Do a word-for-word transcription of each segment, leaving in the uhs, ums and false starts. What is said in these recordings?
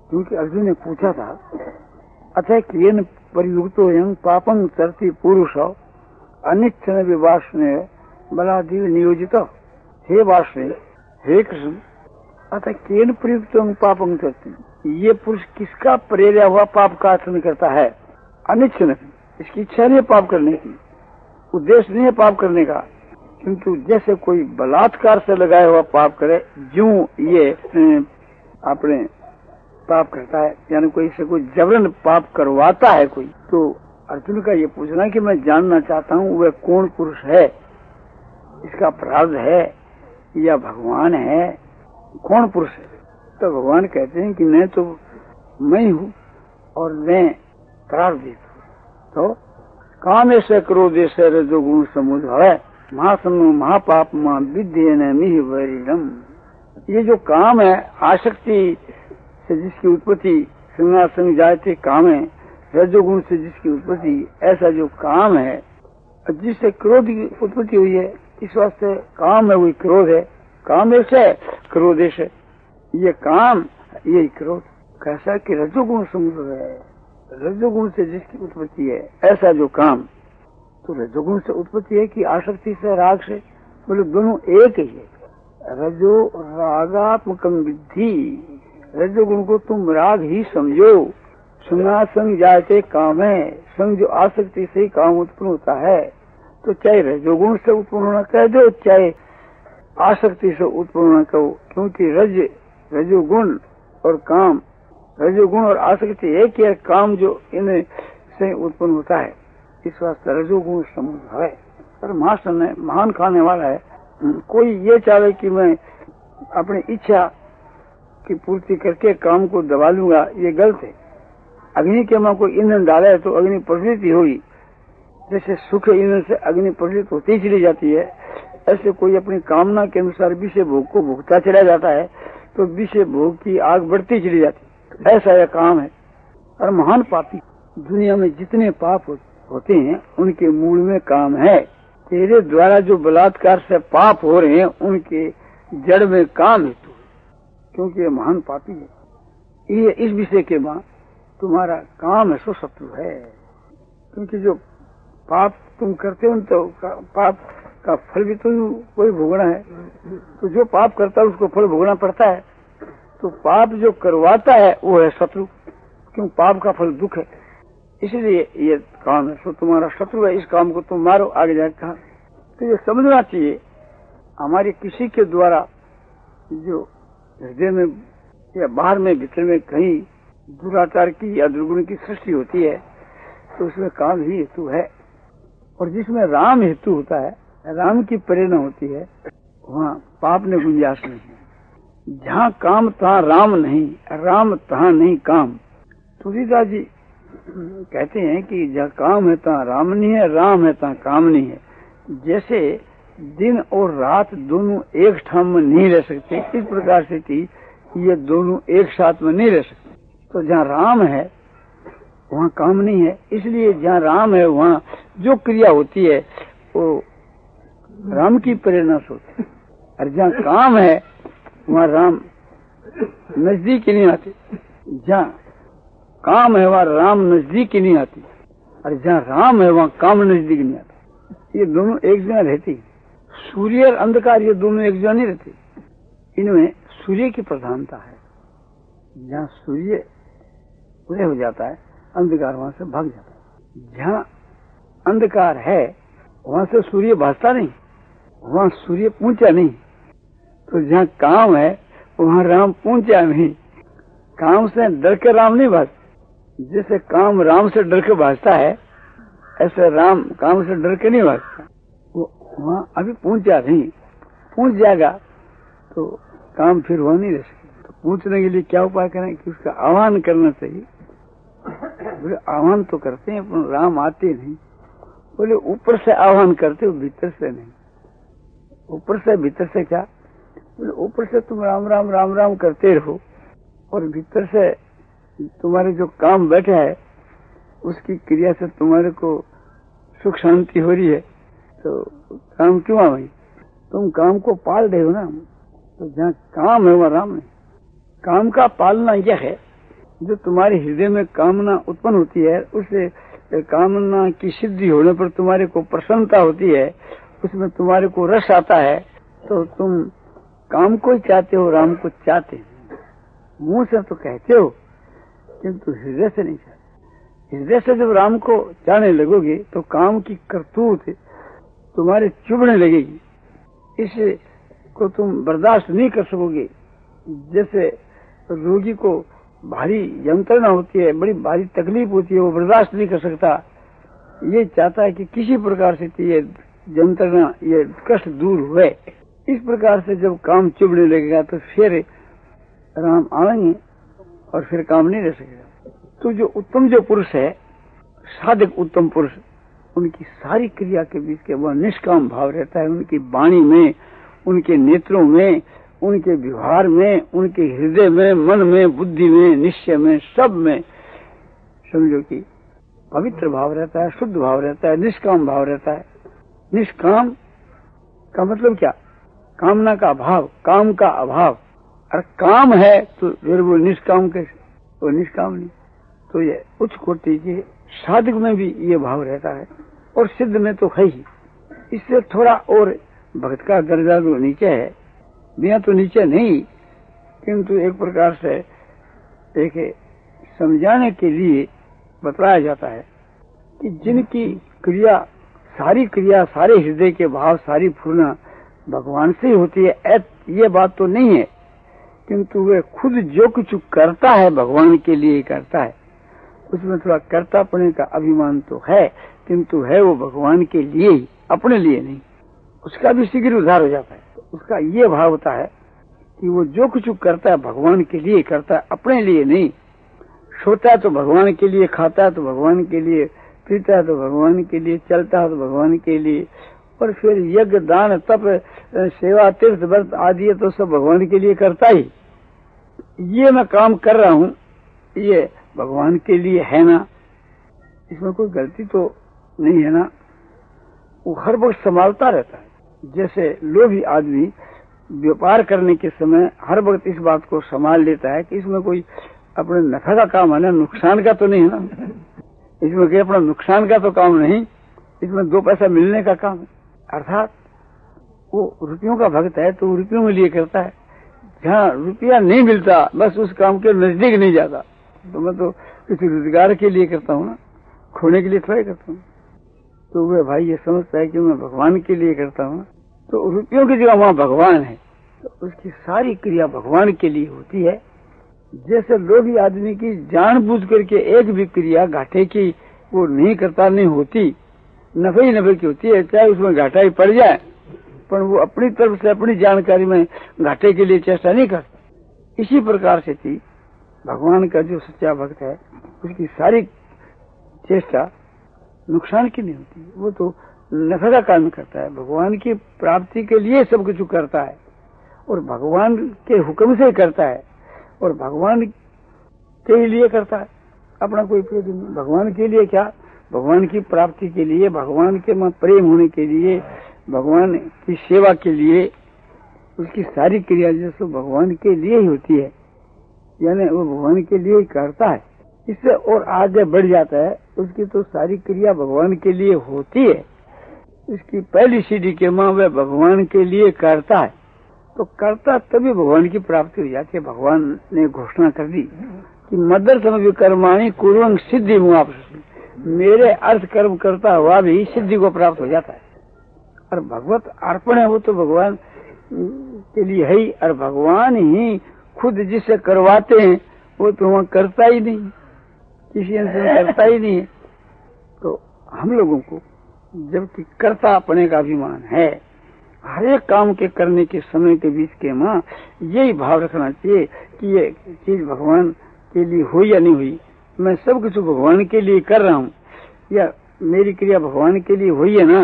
क्योंकि अर्जुन ने पूछा था, अतः केन परियुक्तो यं पापं चरति पुरुष अनिच्छन विवासने बलादीव नियोजित। हे वासने, हे कृष्ण, अतः केन प्रयुक्तो पापं चरति, ये पुरुष किसका प्रेरित हुआ पाप का आचरण करता है? अनिच्छन, इसकी इच्छा नहीं पाप करने की, उद्देश्य नहीं है पाप करने का, किंतु जैसे कोई बलात्कार से लगाया हुआ पाप करे, यूं ये अपने पाप करता है, यानी कोई से कोई जबरन पाप करवाता है कोई। तो अर्जुन का ये पूछना कि मैं जानना चाहता हूँ वह कौन पुरुष है, इसका प्रारब्ध है या भगवान है, कौन पुरुष है? तो भगवान कहते हैं कि न तो मैं हूँ और न प्रारब्ध। तो काम ऐसे क्रोध ऐसे रजोगुण समुद्र है महासनो महापाप मां विद्येन मिहि वैरिणम। ये जो काम है, आसक्ति से जिसकी उत्पत्ति, संग जायते काम है, रजोगुण से जिसकी उत्पत्ति, ऐसा जो काम है जिससे क्रोध की उत्पत्ति हुई है, इस वास्ते काम है वही क्रोध है। काम ऐसे क्रोध ऐसे, ये काम यही क्रोध। कैसा कि रजोगुण समुद्र है, रजोगुण से जिसकी उत्पत्ति है ऐसा जो काम। तो रजोगुण से उत्पत्ति है कि आसक्ति से, राग से, बोले दोनों एक ही है। रजो रागात्मकम विद्धि, रजोगुण को तुम राग ही समझो। सुना संग जाते काम है, संग जो आसक्ति से काम उत्पन्न होता है। तो चाहे रजोगुण से उत्पन्न होना कह दो, चाहे आसक्ति से उत्पन्न होना कहो, क्योंकि रज रजोगुण और काम, रजोगुण और आसक्ति एक ही है, काम जो इनसे से उत्पन्न होता है। इस वास्ते रजोगुण समुद्र है। पर महासन है, महान खाने वाला है। कोई ये चाहे कि मैं अपनी इच्छा की पूर्ति करके काम को दबा लूंगा, ये गलत है। अग्नि के में कोई ईंधन डाले तो अग्नि प्रज्वलित होगी, जैसे सुख ईंधन से अग्नि प्रज्वलित होती चली जाती है, ऐसे कोई अपनी कामना के अनुसार विषय भोग को भोगता चला जाता है तो विषय भोग की आग बढ़ती चली जाती है। ऐसा यह काम है। और महान पापी, दुनिया में जितने पाप होते हैं उनके मूल में काम है। तेरे द्वारा जो बलात्कार से पाप हो रहे हैं उनके जड़ में काम हेतु, क्योंकि ये महान पापी है। ये इस विषय के बाद तुम्हारा काम है सो शत्रु है। क्योंकि जो पाप तुम करते हो तो पाप का फल भी तो कोई भोगना है। तो जो पाप करता है उसको फल भोगना पड़ता है। तो पाप जो करवाता है वो है शत्रु, क्यों? पाप का फल दुख है। इसलिए ये काम है सो तुम्हारा शत्रु है, इस काम को तुम मारो। आगे जाकर कहा तो ये समझना चाहिए, हमारे किसी के द्वारा जो हृदय में या बाहर में भीतर में कहीं दुराचार की या दुर्गुण की सृष्टि होती है तो उसमें काम ही हेतु है। और जिसमें राम हेतु होता है, राम की प्रेरणा होती है, वहाँ पाप ने गुंजाइश नहीं है। जहाँ काम तहाँ राम नहीं, राम तहाँ नहीं काम। तुलसीदास जी कहते हैं कि जहाँ काम है तहाँ राम नहीं है, राम है तहाँ काम नहीं है। जैसे दिन और रात दोनों एक ठाम में नहीं रह सकते, इस प्रकार से कि ये दोनों एक साथ में नहीं रह सकते। तो जहाँ राम है वहाँ काम नहीं है। इसलिए जहाँ राम है वहाँ जो क्रिया होती है वो राम की प्रेरणा से होती है। और जहाँ काम है वहाँ राम नजदीक नहीं आते। जहाँ काम है वहाँ राम नजदीक नहीं आती, और जहाँ राम है वहाँ काम नजदीक नहीं आता। ये दोनों एक जगह रहती। सूर्य और अंधकार ये दोनों एक जगह नहीं रहते। इनमें सूर्य की प्रधानता है। जहाँ सूर्य उदय हो जाता है अंधकार वहां से भाग जाता है। जहाँ अंधकार है वहां से सूर्य भागता नहीं, वहां सूर्य पहुंचा नहीं। तो जहाँ काम है वहां राम पहुंचा नहीं। काम से डर के राम नहीं भागता। जैसे काम राम से डर के भागता है, ऐसे राम काम से डर के नहीं भागता। वो वहां अभी पहुंचा नहीं, पहुंच जाएगा तो काम फिर वहां नहीं रह सकता। तो पूछने के लिए क्या उपाय करें कि उसका आह्वान करना चाहिए। बोले आह्वान तो करते हैं पर राम आते नहीं। बोले ऊपर से आह्वान करते हो, भीतर से नहीं। ऊपर से भीतर से क्या? बोले ऊपर से तुम राम राम राम राम करते रहो और भीतर से तुम्हारे जो काम बैठा है उसकी क्रिया से तुम्हारे को सुख शांति हो रही है, तो काम क्यों आ भाई? तुम काम को पाल रहे हो ना। तो जहाँ काम है वहाँ राम है। काम का पालना यह है जो तुम्हारे हृदय में कामना उत्पन्न होती है, उससे कामना की सिद्धि होने पर तुम्हारे को प्रसन्नता होती है, उसमें तुम्हारे को रस आता है, तो तुम काम को ही चाहते हो, राम को चाहते। मुंह से तो कहते हो किंतु हृदय से नहीं चाहते। हृदय से जब राम को चाहने लगोगे तो काम की करतूत तुम्हारे चुभने लगेगी, इसे को तुम बर्दाश्त नहीं कर सकोगे। जैसे रोगी को भारी यंत्रणा होती है, बड़ी भारी तकलीफ होती है, वो बर्दाश्त नहीं कर सकता, ये चाहता है कि किसी प्रकार से ये यंत्रणा, ये कष्ट दूर हुए। इस प्रकार से जब काम चुभने लगेगा तो फिर राम आएंगे और फिर काम नहीं रह सकेगा। तो जो उत्तम जो पुरुष है, साधक उत्तम पुरुष, उनकी सारी क्रिया के बीच के वह निष्काम भाव रहता है। उनकी वाणी में, उनके नेत्रों में, उनके व्यवहार में, उनके हृदय में, मन में, बुद्धि में, निश्चय में, सब में समझो कि पवित्र भाव रहता है, शुद्ध भाव रहता है, निष्काम भाव रहता है। निष्काम का मतलब क्या? कामना का अभाव, काम का अभाव। और काम है तो फिर वो निष्काम कैसे? वो निष्काम नहीं। तो ये उच्च कोटि के साधक में भी ये भाव रहता है और सिद्ध में तो है ही। इससे थोड़ा और भक्त का दर्जा जो नीचे है, बिना तो नीचे नहीं, किंतु एक प्रकार से एक समझाने के लिए बताया जाता है कि जिनकी क्रिया, सारी क्रिया, सारे हृदय के भाव, सारी पूर्णा भगवान से ही होती है, ये बात तो नहीं है, किंतु वे खुद जो कुछ करता है भगवान के लिए करता है। उसमें थोड़ा कर्तापने का अभिमान तो है, किंतु है वो भगवान के लिए ही, अपने लिए नहीं। उसका भी शीघ्र उद्धार हो जाता है। उसका ये भाव होता है कि वो जो कुछ करता है भगवान के लिए करता है, अपने लिए नहीं। सोता है तो भगवान के लिए, खाता है तो भगवान के लिए, पीता है तो भगवान के लिए, चलता है तो भगवान के लिए, और फिर यज्ञ, दान, तप, सेवा, तीर्थ, व्रत आदि तो सब भगवान के लिए करता ही। ये मैं काम कर रहा हूँ, ये भगवान के लिए है ना, इसमें कोई गलती तो नहीं है ना। वो हर वक्त संभालता रहता है। जैसे लोभी आदमी व्यापार करने के समय हर वक्त इस बात को संभाल लेता है कि इसमें कोई अपने नफा का काम है ना, नुकसान का तो नहीं है ना, इसमें कोई अपना नुकसान का तो काम नहीं, इसमें दो पैसा मिलने का काम है। अर्थात वो रुपयों का भक्त है तो रुपयों के लिए करता है। जहाँ रुपया नहीं मिलता बस उस काम के नजदीक नहीं जाता। तो मैं तो किसी रोजगार के लिए करता हूँ ना, खोने के लिए थोड़ा करता हूँ। तो वह भाई ये समझता है कि मैं भगवान के लिए करता हूँ, तो रुपयों की जगह वहाँ भगवान है, तो उसकी सारी क्रिया भगवान के लिए होती है। जैसे लोभी आदमी की जानबूझ करके एक भी क्रिया घाटे की वो नहीं करता, नहीं होती, नफे ही नफे की होती है, चाहे उसमें घाटा ही पड़ जाए, पर वो अपनी तरफ से अपनी जानकारी में घाटे के लिए चेष्टा नहीं करता। इसी प्रकार से थी भगवान का जो सच्चा भक्त है, उसकी सारी चेष्टा नुकसान की नहीं होती, वो तो नफे का काम करता है, भगवान की प्राप्ति के लिए सब कुछ करता है और भगवान के हुक्म से करता है और भगवान के लिए करता है, अपना कोई प्रयोजन नहीं। भगवान के लिए क्या? भगवान की प्राप्ति के लिए, भगवान के में प्रेम होने के लिए, भगवान की सेवा के लिए, उसकी सारी क्रिया जैसे भगवान के लिए ही होती है, यानी वो भगवान के लिए ही करता है। इससे और आगे बढ़ जाता है, उसकी तो सारी क्रिया भगवान के लिए होती है। इसकी पहली सीढ़ी के माँ वह भगवान के लिए करता है, तो करता तभी भगवान की प्राप्ति हो जाती है। भगवान ने घोषणा कर दी कि मदर्थम विकर्माणि कुर्वन् सिद्धि मुआप्स्यसि, मेरे अर्थ कर्म करता हुआ भी सिद्धि को प्राप्त हो जाता है। और भगवत अर्पण है वो तो भगवान के लिए है ही, और भगवान ही खुद जिसे करवाते हैं वो तो वहाँ करता ही नहीं, किसी से करता ही नहीं है। तो हम लोगों को जबकि कर्ता अपने का अभिमान है, हर एक काम के करने के समय के बीच के माँ यही भाव रखना चाहिए कि ये चीज भगवान के लिए हुई या नहीं हुई, मैं सब कुछ भगवान के लिए कर रहा हूँ, या मेरी क्रिया भगवान के लिए हुई है ना।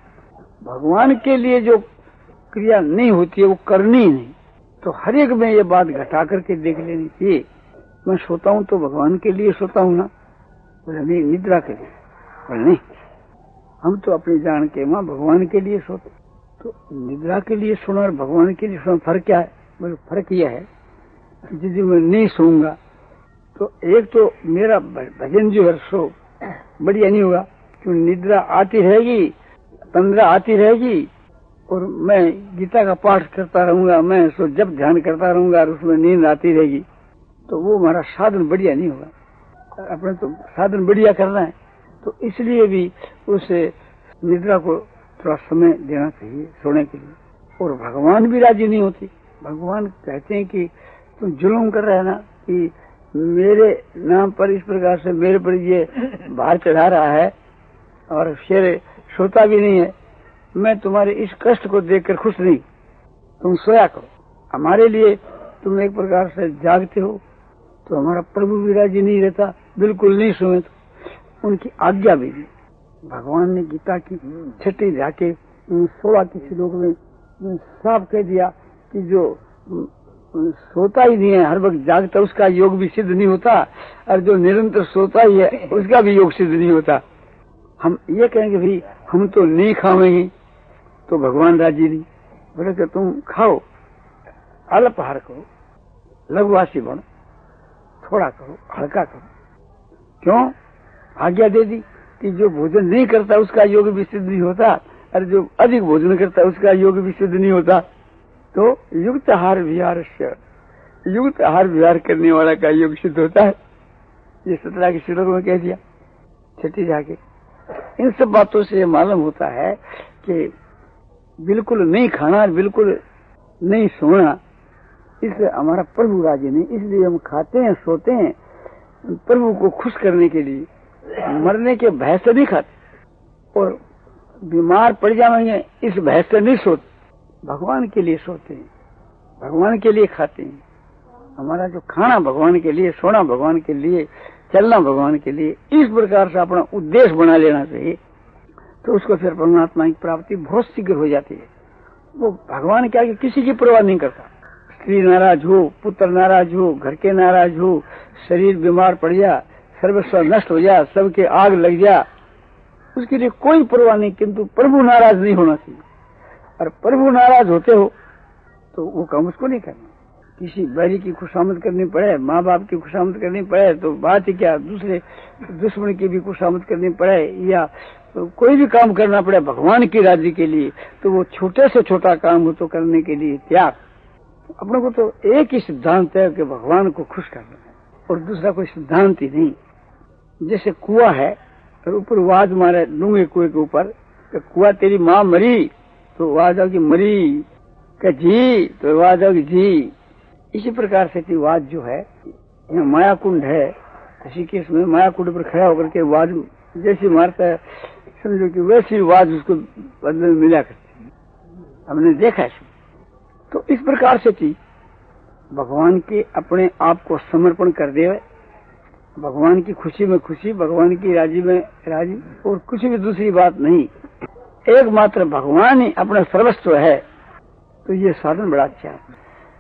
भगवान के लिए जो क्रिया नहीं होती है वो करनी ही नहीं। तो हर एक में ये बात घटा करके देख लेनी चाहिए। मैं सोता हूँ तो भगवान के लिए सोता हूँ ना, नहीं निद्रा के लिए, पर नहीं, हम तो अपनी जान के माँ भगवान के लिए सोते। तो निद्रा के लिए सोना और भगवान के लिए सोना फर्क क्या है? बोले फर्क यह है कि जिस दिन मैं नहीं सोऊंगा तो एक तो मेरा भजन जो है सो बढ़िया नहीं होगा, क्यों निद्रा आती रहेगी, तंद्रा आती रहेगी, और मैं गीता का पाठ करता रहूंगा, मैं सो जब ध्यान करता रहूंगा और उसमें नींद आती रहेगी, तो वो हमारा साधन बढ़िया नहीं होगा। अपने तो साधन बढ़िया करना है, तो इसलिए भी उसे निद्रा को थोड़ा समय देना चाहिए सोने के लिए। और भगवान भी राजी नहीं होती। भगवान कहते हैं कि तुम जुल्म कर रहे है ना, कि मेरे नाम पर इस प्रकार से मेरे पर ये भार चढ़ा रहा है और फिर सोता भी नहीं है। मैं तुम्हारे इस कष्ट को देखकर खुश नहीं, तुम सोया करो। हमारे लिए तुम एक प्रकार से जागते हो, तो हमारा प्रभु भी राजी नहीं रहता, बिल्कुल नहीं सोए तो उनकी आज्ञा भी नहीं। भगवान ने गीता की छठी जाके सोलह के श्लोक में साफ कह दिया कि जो सोता ही नहीं है, हर वक्त जागता, उसका योग भी सिद्ध नहीं होता, और जो निरंतर सोता ही है उसका भी योग सिद्ध नहीं होता। हम ये कहेंगे भाई हम तो नहीं खाएंगे, तो भगवान राजी नहीं। बोले कि तुम खाओ, अल्पाहार करो, लघुवासी बनो, थोड़ा करो, हल्का करो। क्यों? आज्ञा दे दी कि जो भोजन नहीं करता उसका योग भी सिद्ध नहीं होता, और जो अधिक भोजन करता उसका योग भी सिद्ध नहीं होता। तो युक्त आहार विहार से, युक्त आहार विहार करने वाला का योग सिद्ध होता है। ये सत्रह के श्लोक में कह दिया छठी जाके। इन सब बातों से मालूम होता है कि बिल्कुल नहीं खाना, बिल्कुल नहीं सोना, इससे हमारा प्रभु राजी नहीं। इसलिए हम खाते हैं, सोते हैं प्रभु को खुश करने के लिए, मरने के भय से नहीं खाते, और बीमार पड़ जाएंगे इस भय से नहीं सोते। भगवान के लिए सोते हैं, भगवान के लिए खाते हैं। हमारा जो खाना भगवान के लिए, सोना भगवान के लिए, चलना भगवान के लिए, इस प्रकार से अपना उद्देश्य बना लेना चाहिए, तो उसको फिर परमात्मा की प्राप्ति बहुत शीघ्र हो जाती है। वो भगवान क्या कि किसी की परवाह नहीं करता। स्त्री नाराज हो, पुत्र नाराज हो, घर के नाराज हो, शरीर बीमार पड़ जा, सर्वस्व नष्ट हो जा, सबके आग लग जा, उसके लिए कोई परवाह नहीं। किंतु प्रभु नाराज नहीं होना चाहिए, और प्रभु नाराज होते हो तो वो काम उसको नहीं करना। किसी बैरी की खुशामद करनी पड़े, माँ बाप की खुशामद करनी पड़े तो बात ही क्या, दूसरे दुश्मन की भी खुशामद करनी पड़े, या तो कोई भी काम करना पड़े भगवान की राजी के लिए, तो वो छोटे से छोटा काम हो तो करने के लिए त्याग। अपने को तो एक ही सिद्धांत है कि भगवान को खुश करना है, और दूसरा कोई सिद्धांत ही नहीं। जैसे कुआं है और ऊपर आवाज मारे डूंगे कुएं के ऊपर, कुआं तेरी माँ मरी तो आवाज आओगी मरी, का जी तो आवाज आओगी जी। इसी प्रकार से की आवाज जो है, यहाँ माया कुंड है, इसी केस में माया कुंड पर खड़ा होकर के आवाज जैसी मारता है, समझो कि वैसी आवाज उसको बदले में मिला करती है। हमने देखा है। तो इस प्रकार से थी भगवान के अपने आप को समर्पण कर दे, भगवान की खुशी में खुशी, भगवान की राजी में राजी, और कुछ भी दूसरी बात नहीं, एकमात्र भगवान ही अपना सर्वस्व है। तो ये साधन बड़ा अच्छा है।